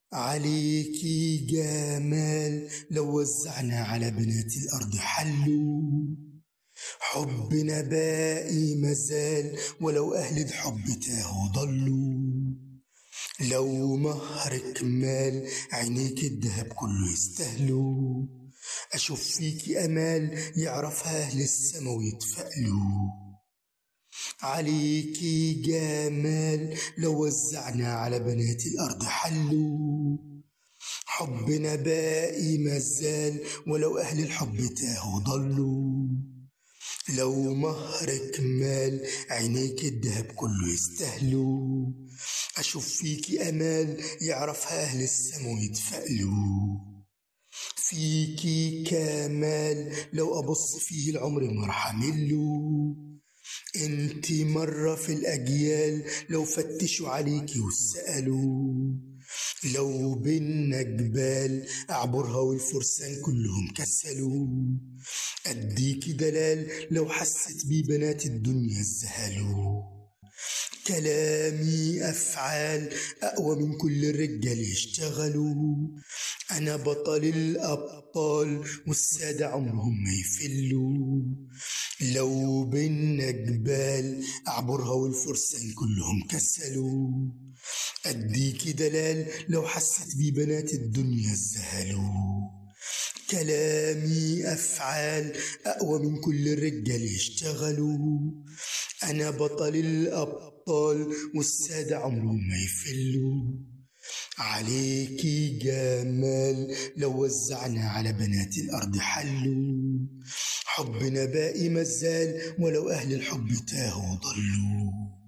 عليكي جمال لو وزعنا على بنات الأرض حلوا، حبنا باقي مازال ولو أهل الحب تاهوا ضلوا. لو مهرك مال عينيك الدهب كله يستاهلوا، أشوف فيكي أمال يعرفها أهل السما ويتفائلوا. عليكي جمال لو وزعنا على بنات الأرض حلوا، حبنا باقي مازال ولو أهل الحب تاهوا ضلوا. لو مهرك مال عينيك الدهب كله يستاهلوا، أشوف فيكي أمال يعرفها أهل السما ويتفائلوا. فيكي كمال لو أبص فيه العمر مرحمله، انتي مرة في الأجيال لو فتشوا عليكي وسألوا. لو بينا جبال أعبرها والفرسان كلهم كسلوا، أديكي دلال لو حست بيه بنات الدنيا الزهلوا. كلامي أفعال أقوى من كل الرجال يشتغلوا، أنا بطل الأبطال والسادة عمرهم ما يفلوا. لو بينا جبال أعبرها والفرسان كلهم كسلوا، أديكي دلال لو حست بيه بنات الدنيا الزهلوا. كلامي أفعال أقوى من كل الرجال يشتغلوا، أنا بطل الأبطال والسادة عمرهم ما يفلوا. عليكي جمال لو وزعنا على بنات الأرض حلوا، حبنا باقي مازال ولو أهل الحب تاهوا ضلوا.